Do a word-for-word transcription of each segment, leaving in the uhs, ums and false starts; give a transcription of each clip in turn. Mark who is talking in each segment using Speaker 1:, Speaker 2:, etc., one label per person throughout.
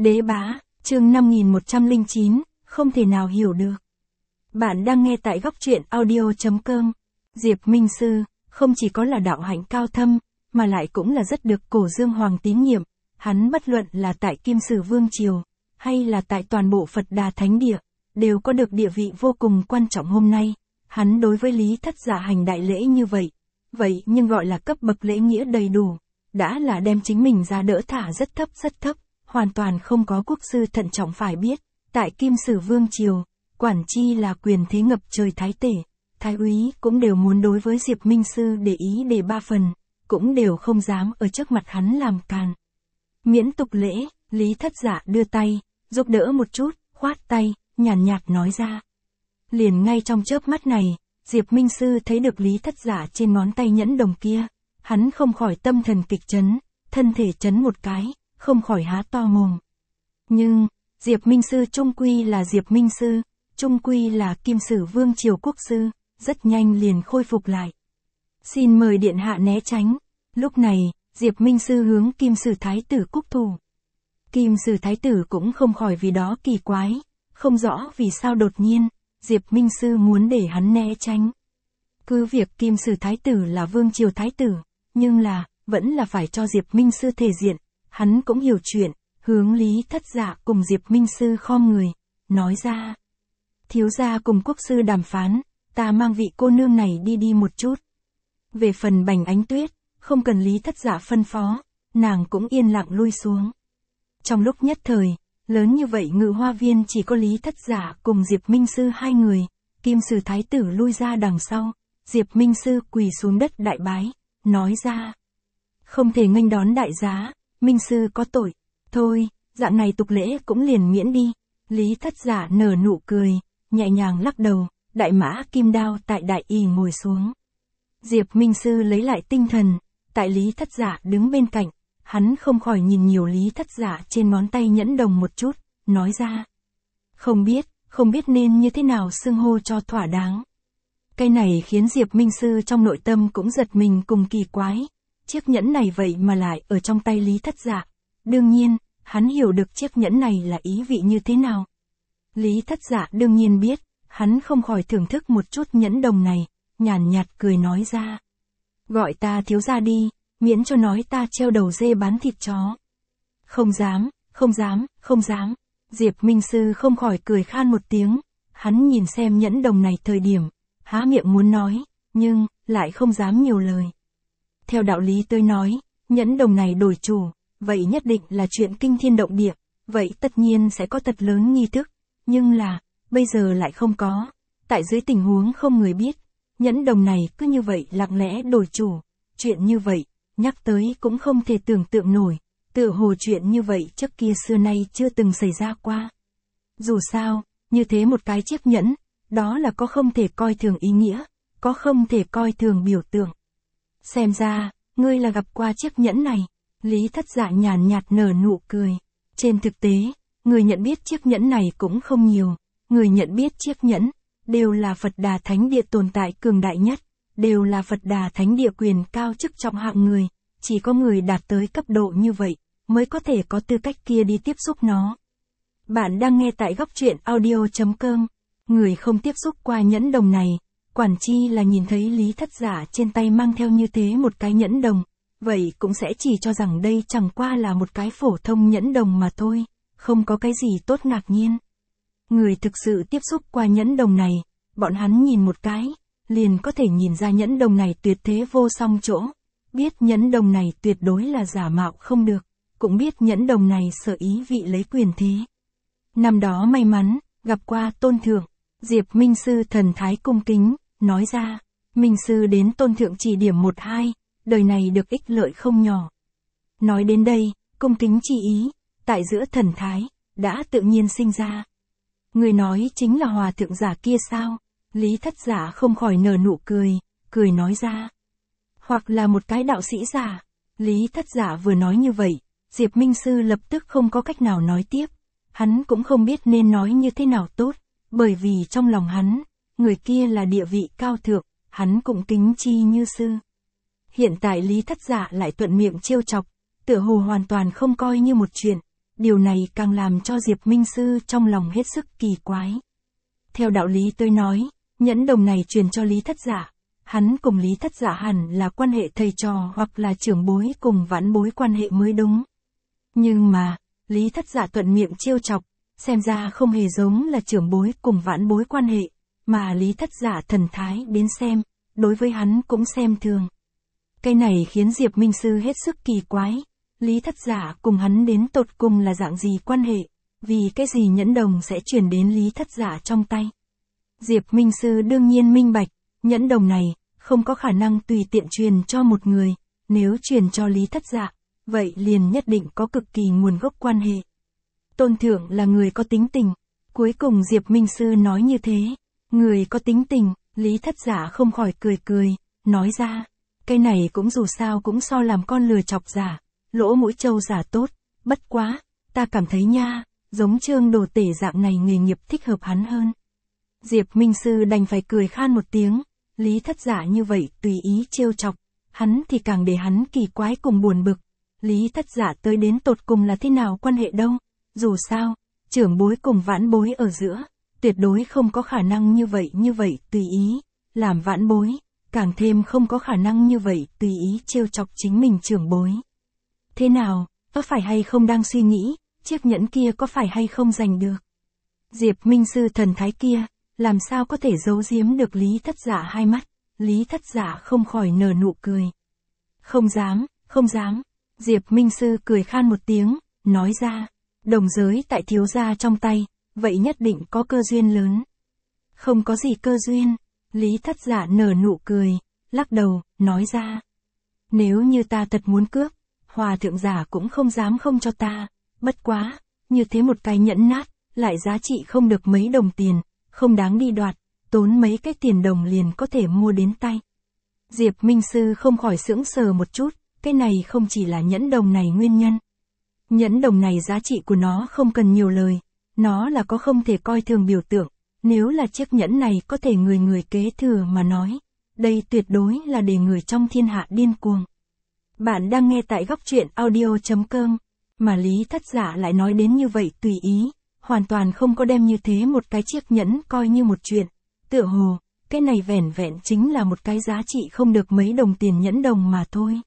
Speaker 1: Đế bá, chương năm nghìn một trăm lẻ chín, không thể nào hiểu được. Bạn đang nghe tại góc truyện audio chấm com. Diệp Minh Sư, không chỉ có là đạo hạnh cao thâm, mà lại cũng là rất được Cổ Dương Hoàng tín nhiệm. Hắn bất luận là tại Kim Sử Vương Triều, hay là tại toàn bộ Phật Đà Thánh Địa, đều có được địa vị vô cùng quan trọng. Hôm nay, hắn đối với Lý Thất Dạ hành đại lễ như vậy. Vậy nhưng gọi là cấp bậc lễ nghĩa đầy đủ, đã là đem chính mình ra đỡ thả rất thấp rất thấp, hoàn toàn không có quốc sư thận trọng. Phải biết, tại Kim Sử Vương Triều, quản chi là quyền thế ngập trời thái tể, thái úy cũng đều muốn đối với Diệp Minh Sư để ý để ba phần, cũng đều không dám ở trước mặt hắn làm càn. Miễn tục lễ, Lý Thất Dạ đưa tay, giúp đỡ một chút, khoát tay, nhàn nhạt, nhạt nói ra. Liền ngay trong chớp mắt này, Diệp Minh Sư thấy được Lý Thất Dạ trên ngón tay nhẫn đồng kia, hắn không khỏi tâm thần kịch chấn, thân thể chấn một cái, không khỏi há to mồm. Nhưng, Diệp Minh Sư trung quy là Diệp Minh Sư, trung quy là Kim Sử Vương Triều quốc sư, rất nhanh liền khôi phục lại. Xin mời điện hạ né tránh. Lúc này, Diệp Minh Sư hướng Kim Sử Thái tử cúc thủ. Kim Sử Thái tử cũng không khỏi vì đó kỳ quái, không rõ vì sao đột nhiên, Diệp Minh Sư muốn để hắn né tránh. Cứ việc Kim Sử Thái tử là Vương Triều Thái tử, nhưng là, vẫn là phải cho Diệp Minh Sư thể diện, hắn cũng hiểu chuyện, hướng Lý Thất Dạ cùng Diệp Minh Sư khom người, nói ra. Thiếu gia cùng quốc sư đàm phán, ta mang vị cô nương này đi đi một chút. Về phần Bành Ánh Tuyết, không cần Lý Thất Dạ phân phó, nàng cũng yên lặng lui xuống. Trong lúc nhất thời, lớn như vậy Ngự Hoa Viên chỉ có Lý Thất Dạ cùng Diệp Minh Sư hai người, Kim Sử Thái tử lui ra đằng sau, Diệp Minh Sư quỳ xuống đất đại bái, nói ra. Không thể nghênh đón đại giá, Minh Sư có tội, thôi, dạng này tục lễ cũng liền miễn đi. Lý Thất Dạ nở nụ cười, nhẹ nhàng lắc đầu, đại mã kim đao tại đại y ngồi xuống. Diệp Minh Sư lấy lại tinh thần, tại Lý Thất Dạ đứng bên cạnh, hắn không khỏi nhìn nhiều Lý Thất Dạ trên ngón tay nhẫn đồng một chút, nói ra. Không biết, không biết nên như thế nào xưng hô cho thỏa đáng. Cái này khiến Diệp Minh Sư trong nội tâm cũng giật mình cùng kỳ quái. Chiếc nhẫn này vậy mà lại ở trong tay Lý Thất Dạ. Đương nhiên, hắn hiểu được chiếc nhẫn này là ý vị như thế nào. Lý Thất Dạ đương nhiên biết, hắn không khỏi thưởng thức một chút nhẫn đồng này, nhàn nhạt cười nói ra. Gọi ta thiếu gia đi, miễn cho nói ta treo đầu dê bán thịt chó. Không dám, không dám, không dám. Diệp Minh Sư không khỏi cười khan một tiếng, hắn nhìn xem nhẫn đồng này thời điểm, há miệng muốn nói, nhưng, lại không dám nhiều lời. Theo đạo lý tôi nói, nhẫn đồng này đổi chủ, vậy nhất định là chuyện kinh thiên động địa, vậy tất nhiên sẽ có thật lớn nghi thức, nhưng là, bây giờ lại không có, tại dưới tình huống không người biết, nhẫn đồng này cứ như vậy lặng lẽ đổi chủ, chuyện như vậy, nhắc tới cũng không thể tưởng tượng nổi, tựa hồ chuyện như vậy trước kia xưa nay chưa từng xảy ra qua. Dù sao, như thế một cái chiếc nhẫn, đó là có không thể coi thường ý nghĩa, có không thể coi thường biểu tượng. Xem ra, ngươi là gặp qua chiếc nhẫn này. Lý Thất Dạ nhàn nhạt nở nụ cười. Trên thực tế, người nhận biết chiếc nhẫn này cũng không nhiều. Người nhận biết chiếc nhẫn, đều là Phật Đà Thánh Địa tồn tại cường đại nhất, đều là Phật Đà Thánh Địa quyền cao chức trọng hạng người. Chỉ có người đạt tới cấp độ như vậy, mới có thể có tư cách kia đi tiếp xúc nó. Bạn đang nghe tại góc truyện audio chấm com. Người không tiếp xúc qua nhẫn đồng này, quản chi là nhìn thấy Lý Thất Dạ trên tay mang theo như thế một cái nhẫn đồng, vậy cũng sẽ chỉ cho rằng đây chẳng qua là một cái phổ thông nhẫn đồng mà thôi, không có cái gì tốt ngạc nhiên. Người thực sự tiếp xúc qua nhẫn đồng này, bọn hắn nhìn một cái, liền có thể nhìn ra nhẫn đồng này tuyệt thế vô song chỗ, biết nhẫn đồng này tuyệt đối là giả mạo không được, cũng biết nhẫn đồng này sở ý vị lấy quyền thế. Năm đó may mắn, gặp qua tôn thượng, Diệp Minh Sư thần thái cung kính, nói ra, Minh Sư đến tôn thượng chỉ điểm một hai, đời này được ích lợi không nhỏ. Nói đến đây, cung kính chi ý, tại giữa thần thái, đã tự nhiên sinh ra. Người nói chính là hòa thượng giả kia sao? Lý Thất Dạ không khỏi nở nụ cười, cười nói ra. Hoặc là một cái đạo sĩ giả. Lý Thất Dạ vừa nói như vậy, Diệp Minh Sư lập tức không có cách nào nói tiếp. Hắn cũng không biết nên nói như thế nào tốt, bởi vì trong lòng hắn, người kia là địa vị cao thượng, hắn cũng kính chi như sư. Hiện tại Lý Thất Dạ lại thuận miệng trêu chọc, tựa hồ hoàn toàn không coi như một chuyện, điều này càng làm cho Diệp Minh Sư trong lòng hết sức kỳ quái. Theo đạo lý tôi nói, nhẫn đồng này truyền cho Lý Thất Dạ, hắn cùng Lý Thất Dạ hẳn là quan hệ thầy trò hoặc là trưởng bối cùng vãn bối quan hệ mới đúng. Nhưng mà, Lý Thất Dạ thuận miệng trêu chọc, xem ra không hề giống là trưởng bối cùng vãn bối quan hệ, mà Lý Thất Dạ thần thái đến xem, đối với hắn cũng xem thường. Cái này khiến Diệp Minh Sư hết sức kỳ quái, Lý Thất Dạ cùng hắn đến tột cùng là dạng gì quan hệ, vì cái gì nhẫn đồng sẽ chuyển đến Lý Thất Dạ trong tay. Diệp Minh Sư đương nhiên minh bạch, nhẫn đồng này, không có khả năng tùy tiện truyền cho một người, nếu truyền cho Lý Thất Dạ, vậy liền nhất định có cực kỳ nguồn gốc quan hệ. Tôn Thượng là người có tính tình, cuối cùng Diệp Minh Sư nói như thế, người có tính tình, Lý Thất Dạ không khỏi cười cười, nói ra, cái này cũng dù sao cũng so làm con lừa chọc giả, lỗ mũi trâu giả tốt, bất quá, ta cảm thấy nha, giống Trương Đồ Tể dạng này nghề nghiệp thích hợp hắn hơn. Diệp Minh Sư đành phải cười khan một tiếng, Lý Thất Dạ như vậy tùy ý trêu chọc, hắn thì càng để hắn kỳ quái cùng buồn bực. Lý Thất Dạ tới đến tột cùng là thế nào quan hệ đâu, dù sao, trưởng bối cùng vãn bối ở giữa, tuyệt đối không có khả năng như vậy như vậy tùy ý, làm vãn bối, càng thêm không có khả năng như vậy tùy ý trêu chọc chính mình trưởng bối. Thế nào, có phải hay không đang suy nghĩ, chiếc nhẫn kia có phải hay không giành được? Diệp Minh Sư thần thái kia, làm sao có thể giấu giếm được Lý Thất Dạ hai mắt, Lý Thất Dạ không khỏi nở nụ cười. Không dám, không dám, Diệp Minh Sư cười khan một tiếng, nói ra, đồng giới tại thiếu gia trong tay, vậy nhất định có cơ duyên lớn. Không có gì cơ duyên, Lý Thất Dạ nở nụ cười, lắc đầu, nói ra. Nếu như ta thật muốn cướp, Hòa thượng giả cũng không dám không cho ta, bất quá, như thế một cái nhẫn nát, lại giá trị không được mấy đồng tiền, không đáng đi đoạt, tốn mấy cái tiền đồng liền có thể mua đến tay. Diệp Minh Sư không khỏi sững sờ một chút, cái này không chỉ là nhẫn đồng này nguyên nhân. Nhẫn đồng này giá trị của nó không cần nhiều lời, nó là có không thể coi thường biểu tượng, nếu là chiếc nhẫn này có thể người người kế thừa mà nói, đây tuyệt đối là để người trong thiên hạ điên cuồng. Bạn đang nghe tại góc truyện audio chấm com, mà Lý Thất Dạ lại nói đến như vậy tùy ý, hoàn toàn không có đem như thế một cái chiếc nhẫn coi như một chuyện, tựa hồ, cái này vẻn vẹn chính là một cái giá trị không được mấy đồng tiền nhẫn đồng mà thôi.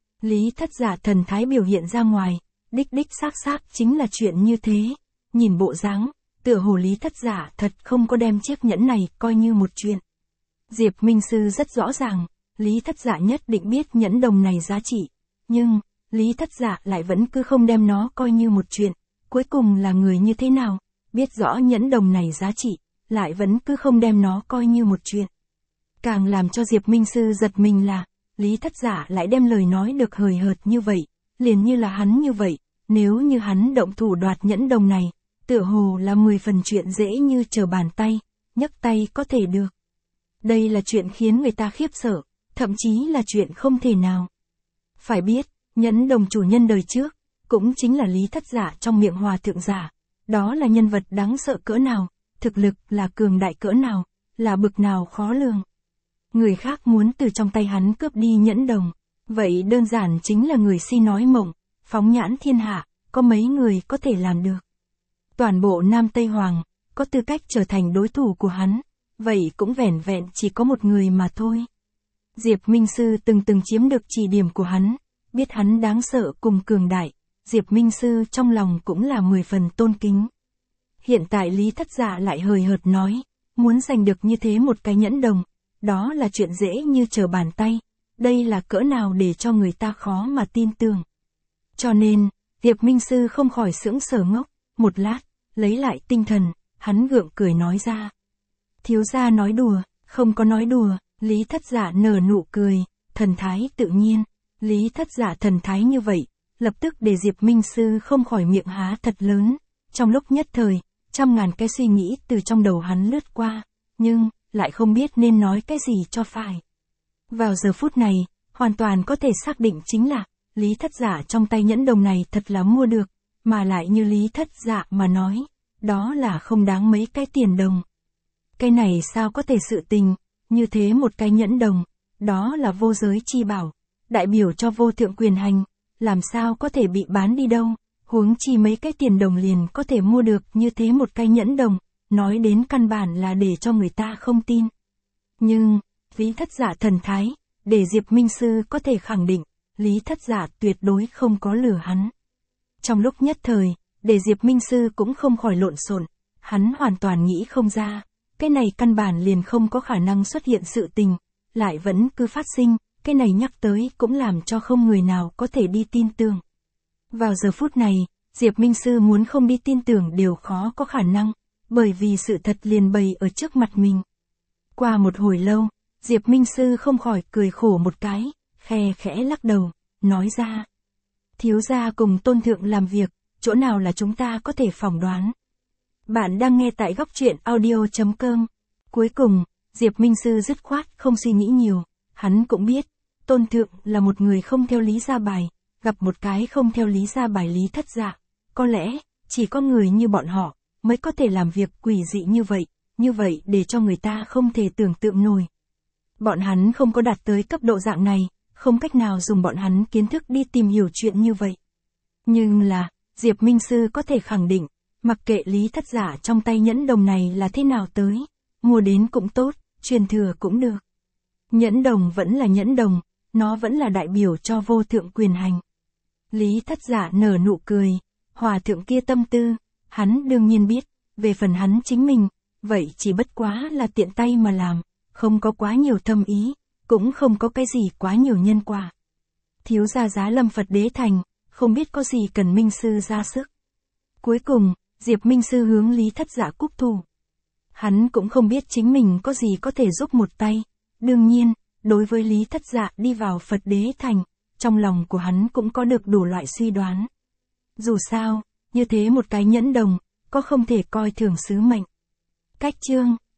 Speaker 1: Lý Thất Dạ thần thái biểu hiện ra ngoài, đích đích xác xác chính là chuyện như thế, nhìn bộ dáng, tựa hồ Lý Thất Dạ thật không có đem chiếc nhẫn này coi như một chuyện. Diệp Minh Sư rất rõ ràng, Lý Thất Dạ nhất định biết nhẫn đồng này giá trị, nhưng, Lý Thất Dạ lại vẫn cứ không đem nó coi như một chuyện, cuối cùng là người như thế nào, biết rõ nhẫn đồng này giá trị, lại vẫn cứ không đem nó coi như một chuyện. Càng làm cho Diệp Minh Sư giật mình là, Lý Thất Dạ lại đem lời nói được hời hợt như vậy, liền như là hắn như vậy, nếu như hắn động thủ đoạt nhẫn đồng này, tựa hồ là mười phần chuyện dễ như trở bàn tay, nhấc tay có thể được. Đây là chuyện khiến người ta khiếp sợ, thậm chí là chuyện không thể nào. Phải biết, nhẫn đồng chủ nhân đời trước, cũng chính là Lý Thất Dạ trong miệng Hòa thượng giả, đó là nhân vật đáng sợ cỡ nào, thực lực là cường đại cỡ nào, là bực nào khó lường. Người khác muốn từ trong tay hắn cướp đi nhẫn đồng, vậy đơn giản chính là người si nói mộng, phóng nhãn thiên hạ, có mấy người có thể làm được. Toàn bộ Nam Tây Hoàng, có tư cách trở thành đối thủ của hắn, vậy cũng vẻn vẹn chỉ có một người mà thôi. Diệp Minh Sư từng từng chiếm được chỉ điểm của hắn, biết hắn đáng sợ cùng cường đại, Diệp Minh Sư trong lòng cũng là mười phần tôn kính. Hiện tại Lý Thất Dạ lại hời hợt nói, muốn giành được như thế một cái nhẫn đồng, đó là chuyện dễ như trở bàn tay, đây là cỡ nào để cho người ta khó mà tin tưởng. Cho nên, Diệp Minh Sư không khỏi sững sờ ngốc, một lát, lấy lại tinh thần, hắn gượng cười nói ra. Thiếu gia nói đùa, không có nói đùa, Lý Thất Dạ nở nụ cười, thần thái tự nhiên, Lý Thất Dạ thần thái như vậy, lập tức để Diệp Minh Sư không khỏi miệng há thật lớn, trong lúc nhất thời, trăm ngàn cái suy nghĩ từ trong đầu hắn lướt qua, nhưng, lại không biết nên nói cái gì cho phải. Vào giờ phút này, hoàn toàn có thể xác định chính là, Lý Thất Dạ trong tay nhẫn đồng này thật là mua được, mà lại như Lý Thất Dạ mà nói, đó là không đáng mấy cái tiền đồng. Cái này sao có thể sự tình, như thế một cái nhẫn đồng, đó là vô giới chi bảo, đại biểu cho vô thượng quyền hành, làm sao có thể bị bán đi đâu, Huống chi mấy cái tiền đồng liền có thể mua được như thế một cái nhẫn đồng, nói đến căn bản là để cho người ta không tin. Nhưng, Lý Thất Dạ thần thái, để Diệp Minh Sư có thể khẳng định, Lý Thất Dạ tuyệt đối không có lừa hắn. Trong lúc nhất thời, để Diệp Minh Sư cũng không khỏi lộn xộn, hắn hoàn toàn nghĩ không ra, cái này căn bản liền không có khả năng xuất hiện sự tình, lại vẫn cứ phát sinh, cái này nhắc tới cũng làm cho không người nào có thể đi tin tưởng. Vào giờ phút này, Diệp Minh Sư muốn không đi tin tưởng đều khó có khả năng, bởi vì sự thật liền bày ở trước mặt mình. Qua một hồi lâu, Diệp Minh Sư không khỏi cười khổ một cái, khe khẽ lắc đầu, nói ra. Thiếu gia cùng Tôn Thượng làm việc, chỗ nào là chúng ta có thể phỏng đoán. Bạn đang nghe tại góc truyện audio chấm com. Cuối cùng, Diệp Minh Sư dứt khoát không suy nghĩ nhiều, hắn cũng biết, Tôn Thượng là một người không theo lý ra bài, gặp một cái không theo lý ra bài Lý Thất Dạ. Có lẽ, chỉ có người như bọn họ, mới có thể làm việc quỷ dị như vậy, như vậy để cho người ta không thể tưởng tượng nổi. Bọn hắn không có đạt tới cấp độ dạng này, không cách nào dùng bọn hắn kiến thức đi tìm hiểu chuyện như vậy. Nhưng là, Diệp Minh Sư có thể khẳng định, mặc kệ Lý Thất Dạ trong tay nhẫn đồng này là thế nào tới, mua đến cũng tốt, truyền thừa cũng được. Nhẫn đồng vẫn là nhẫn đồng, nó vẫn là đại biểu cho vô thượng quyền hành. Lý Thất Dạ nở nụ cười, hòa thượng kia tâm tư, hắn đương nhiên biết, về phần hắn chính mình, vậy chỉ bất quá là tiện tay mà làm, không có quá nhiều thâm ý, cũng không có cái gì quá nhiều nhân quả. Thiếu gia giá lâm Phật đế thành, không biết có gì cần Minh Sư ra sức. Cuối cùng, Diệp Minh Sư hướng Lý Thất Dạ cúp thù. Hắn cũng không biết chính mình có gì có thể giúp một tay. Đương nhiên, đối với Lý Thất Dạ đi vào Phật đế thành, trong lòng của hắn cũng có được đủ loại suy đoán. Dù sao, như thế một cái nhẫn đồng, có không thể coi thường sứ mệnh. Cách chương